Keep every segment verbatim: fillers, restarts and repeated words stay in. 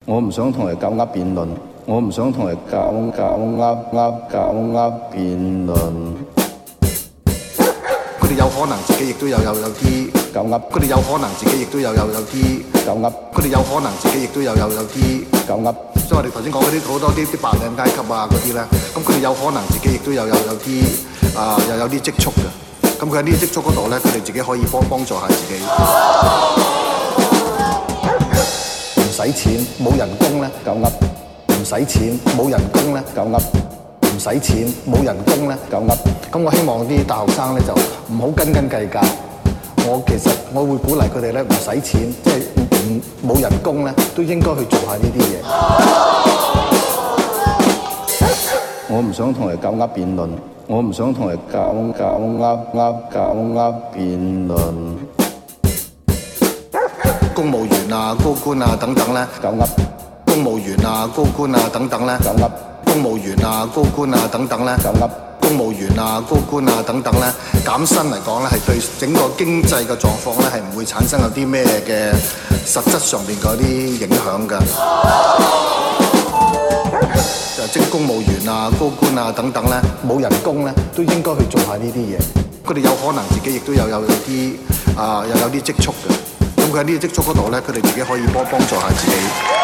我唔想同人搞呃辯論，我唔想同人搞搞呃呃搞呃辯論。 佢哋有可能自己亦都有有有啲搞呃， 佢哋有可能自己亦都有有有啲搞呃， 佢哋有可能自己亦都有有有啲搞呃。 即係我哋頭先講嗰啲好多啲啲白領階級啊嗰啲咧，咁佢哋有可能自己亦都有有有啲啊又有啲積蓄嘅，咁佢喺呢啲積蓄嗰度咧，佢哋自己可以幫幫助下自己。 唔使錢冇人工咧， 搞呃， 唔使錢冇人工咧， 搞呃， 唔使錢冇人工咧， 搞呃。 咁我希望啲大學生咧就唔好斤斤計較。我其實我會鼓勵佢哋咧唔使錢，即係唔冇人工咧，都應該去做下呢啲嘢。 我唔想同人搞呃辯論，我唔想同人搞搞呃呃搞呃辯論。 公務員啊、高官啊等等咧， 搞呃， 公務員啊、高官啊等等咧， 搞呃， 公務員啊、高官啊等等咧， 搞呃。 公務員啊、高官啊等等咧，減薪嚟講咧，係對整個經濟嘅狀況咧，係唔會產生有啲咩嘅實質上邊嗰啲影響㗎。就即係公務員啊、高官啊等等咧， 冇人工咧，都應該去做下呢啲嘢。 佢哋有可能自己亦都有有有啲啊又有啲積蓄嘅，咁佢喺呢啲積蓄嗰度咧，佢哋自己可以幫幫助下自己。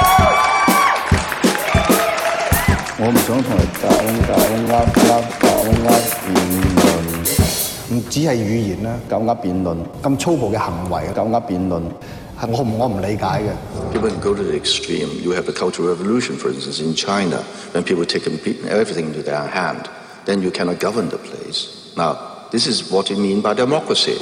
我唔想同人搞搞呃呃搞呃辯論， 唔只係語言啦， 搞呃辯論， 咁粗暴嘅行為， 搞呃辯論， 係我唔我唔理解嘅。 People can go to the extreme. You have the Cultural Revolution, for instance, in China, when people take everything into their hand, then you cannot govern the place. Now, this is what you mean by democracy.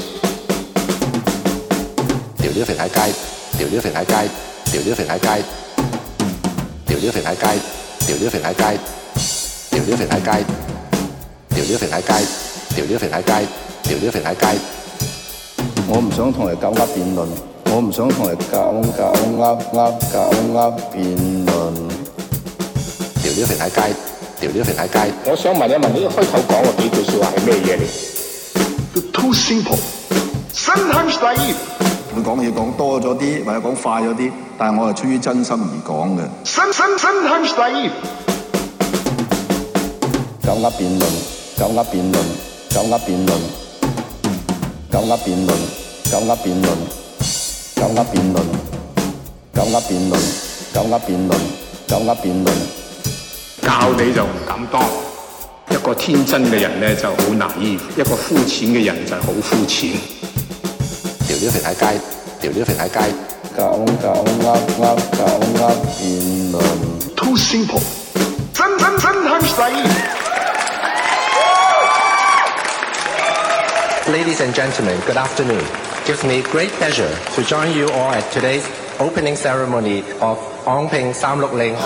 條條肥喺街，條條肥喺街，條條肥喺街，條條肥喺街。條條肥喺街，條條肥喺街，條條肥喺街，條條肥喺街，條條肥喺街。 我唔想同人搞呃辯論，我唔想同人搞搞呃呃搞呃辯論。 條條肥喺街，條條肥喺街。 我想問一問，呢個開頭講嘅幾句説話係咩嘢嚟 ？Too simple. Sometimes naive. 佢講嘢講多咗啲，或者講快咗啲，但係我係出於真心而講嘅。Sometimes naive. 搞呃辯論，搞呃辯論，搞呃辯論，搞呃辯論，搞呃辯論，搞呃辯論，搞呃辯論，搞呃辯論，搞呃辯論。 教你就唔敢當，一個天真嘅人咧就好naive，一個膚淺嘅人就係好膚淺。 條條肥喺街，條條肥喺街。 搞搞呃呃搞呃辯論。 Too simple. Sometimes naive. Ladies and gentlemen, good afternoon. It gives me great pleasure to join you all at today's opening ceremony of Ongping三六零。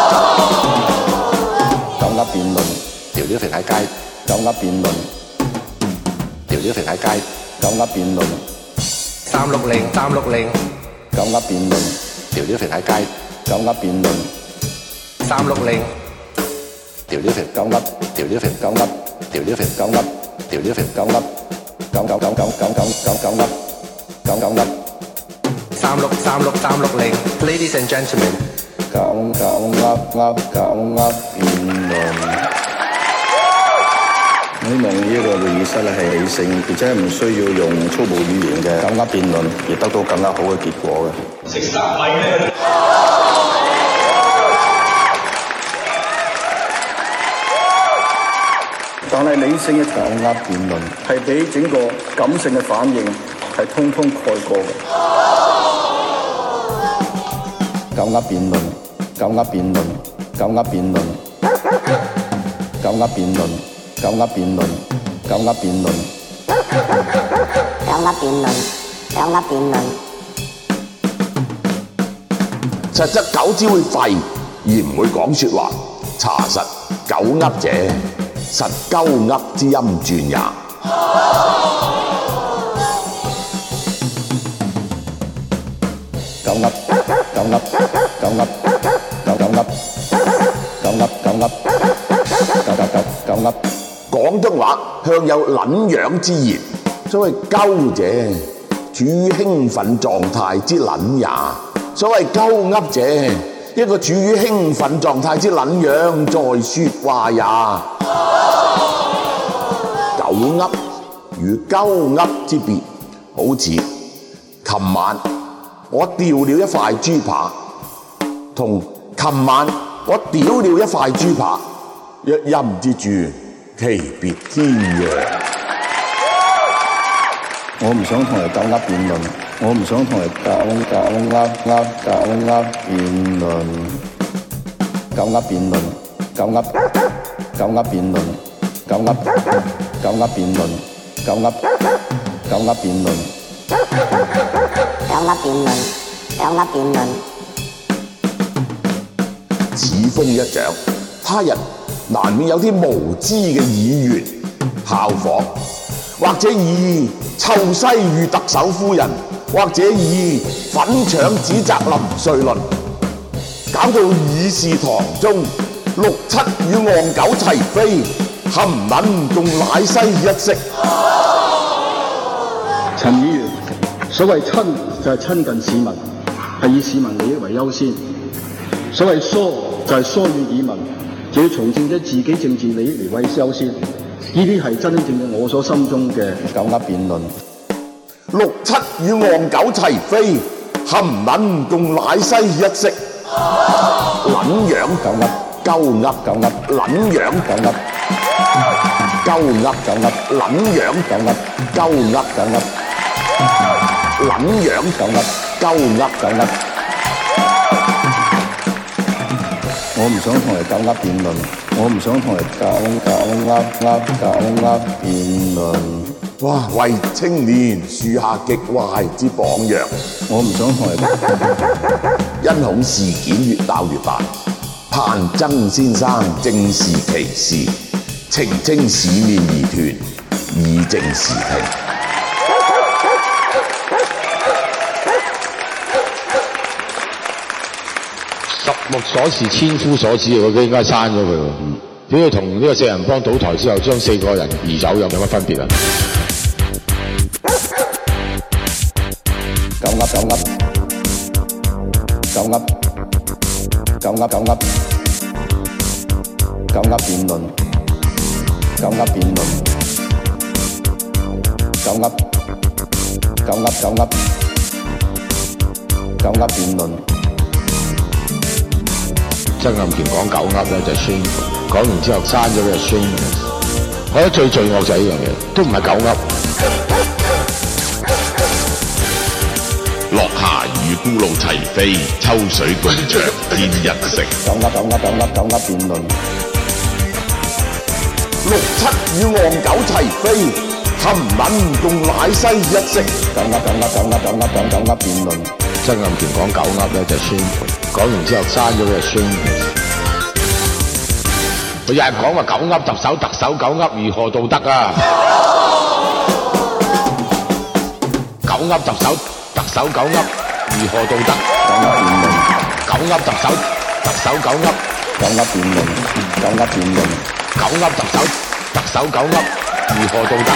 搞呃辯論， 條條肥喺街， 搞呃辯論， 條條肥喺街， 搞呃辯論， 三六零三六零， 搞呃辯論， 條條肥喺街， 搞呃辯論， 三六零， 條條肥搞呃， 條條肥搞呃， 條條肥搞呃， 條條肥搞呃，搞搞搞搞搞搞搞搞呃，搞搞呃， 三六三六三六零 ，Ladies and gentlemen， 搞搞呃呃搞呃辯論。希望呢一個會議室咧係理性，而且唔需要用粗暴語言嘅搞呃辯論，而得到更加好嘅結果嘅。食十米咧！但係理性嘅搞呃辯論係比整個感性嘅反應係通通蓋過嘅。搞呃辯論，搞呃辯論，搞呃辯論，搞呃辯論。搞呃辯論，搞呃辯論， 搞呃辯論，搞呃辯論。 實則狗只會吠而唔會講説話，查實狗噏者，實鳩噏之音傳也。 狗噏，狗噏，狗噏，狗狗噏，狗噏，狗噏，狗狗狗狗噏。 廣東話向有撚樣之言，所謂鳩者，處於興奮狀態之撚也；所謂鳩噏者， 一個處於興奮狀態之撚樣在説話也。狗噏與鳩噏之別，好似琴晚我掉了一塊豬扒，同琴晚我屌了一塊豬扒，一音之住，其別天壤。 我唔想同你狗噏辯論，我唔想同你狗狗噏噏狗噏辯論，狗噏辯論，狗噏狗噏辯論，狗噏狗噏辯論，狗噏狗噏辯論， 狗噏辯論，狗噏辯論。 此風一長，他日難免有啲無知嘅議員效仿，或者以臭西遇特首夫人，或者以粉腸指責林瑞麟，搞到議事堂中六七與戇狗齊飛，含撚共奶西一色。 陳議員，所謂親就係親近市民，係以市民利益為優先；所謂疏就係疏遠議民，就要從政者自己政治利益嚟為優先。呢啲係真真正正我所心中嘅狗噏辯論。 六七與戇狗齊飛，含撚共奶西一色。撚樣狗噏鳩噏狗噏撚樣狗噏鳩噏狗噏撚樣狗噏鳩噏狗噏撚樣狗噏鳩噏狗噏。我唔想同你狗噏辯論，我唔想同你狗狗噏噏狗噏辯論。 哇！為青年樹下極壞之榜樣， 我唔想同你。 因恐事件越鬧越大，盼曾先生正視其事，澄清市面疑團，以正視聽。 十目所視，千夫所指，我覺得應該刪咗佢喎。點解同呢個四人幫倒台之後將四個人移走有乜分別啊？ 狗噏狗噏狗噏狗噏狗噏狗噏辯論，狗噏辯論，狗噏狗噏狗噏狗噏辯論。 曾蔭權講狗噏咧就係 shame， 講完之後刪咗佢係 shame。我覺得最罪惡就係呢樣嘢，都唔係狗噏。 落霞與孤鹜齊飛，秋水共長天一色。 狗噏狗噏狗噏狗噏辯論。 六七與戇狗齊飛，含撚共奶西一色。 狗噏狗噏狗噏狗噏狗狗噏辯論。 曾蔭權講狗噏咧就係 shame， 講完之後刪咗佢係 shame。佢有人講話狗噏特首，特首狗噏如何道德啊？狗噏特首，特首狗噏如何道德？ 狗噏辯論。 狗噏特首，特首狗噏。 狗噏辯論。狗噏辯論。 狗噏特首，特首狗噏如何道德？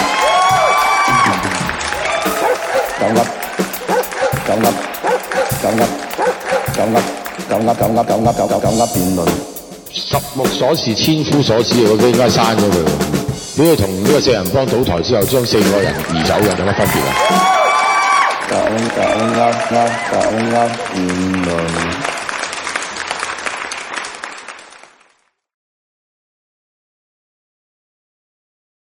狗噏狗噏狗噏狗噏狗噏狗噏狗噏狗噏狗噏辯論。 十目所視，千夫所指，我覺得應該刪咗佢喎。點解同呢個四人幫倒台之後將四個人移走有乜分別啊？ 狗狗噏噏狗噏辯論。